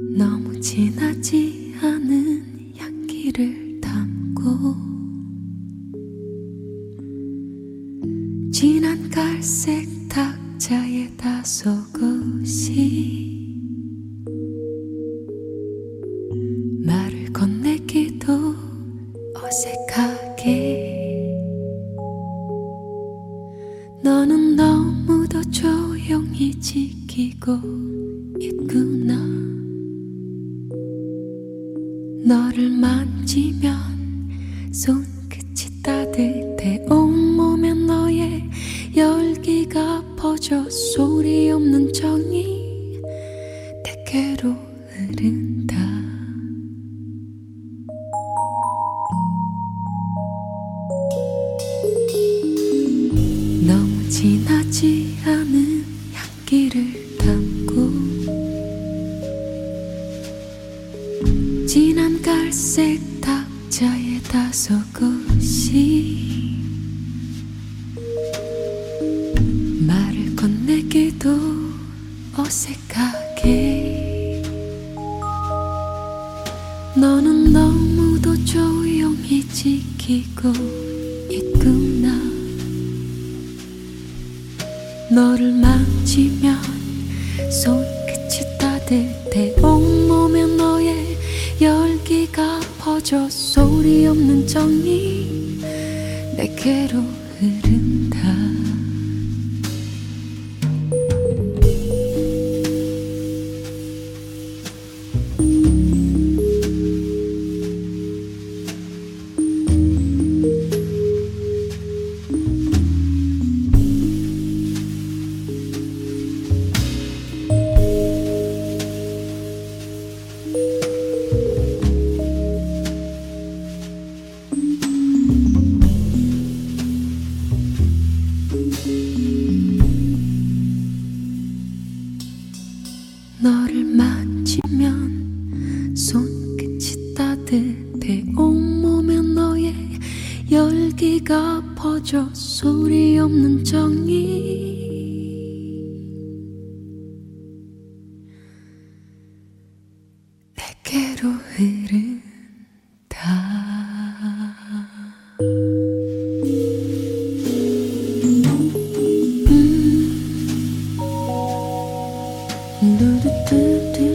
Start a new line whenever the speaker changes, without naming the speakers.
너무 진하지 않은 향기를 담고 진한 갈색 탁자에 다소곳이 말을 건네기도 어색하게 너는 너무도 조용히 지키고 있구나. 너를 만지면 손끝이 따뜻해 온몸에 너의 열기가 퍼져 소리 없는 정이 내게로 흐른다. 너무 진하지 않은 향기를 담고 진한 갈색 탁자에 다소곳이 말을 건네기도 어색하게 너는 너무도 조용히 지키고 있구나. 너를 만지면 손끝이 따뜻해 온몸에 너의 열기가 퍼져 소리 없는 정이 내게로 흐른다. 너를 만지면 손끝이 따뜻해 온몸에 너의 열기가 퍼져 소리 없는 정이 내게로 흐른다. Do do do do.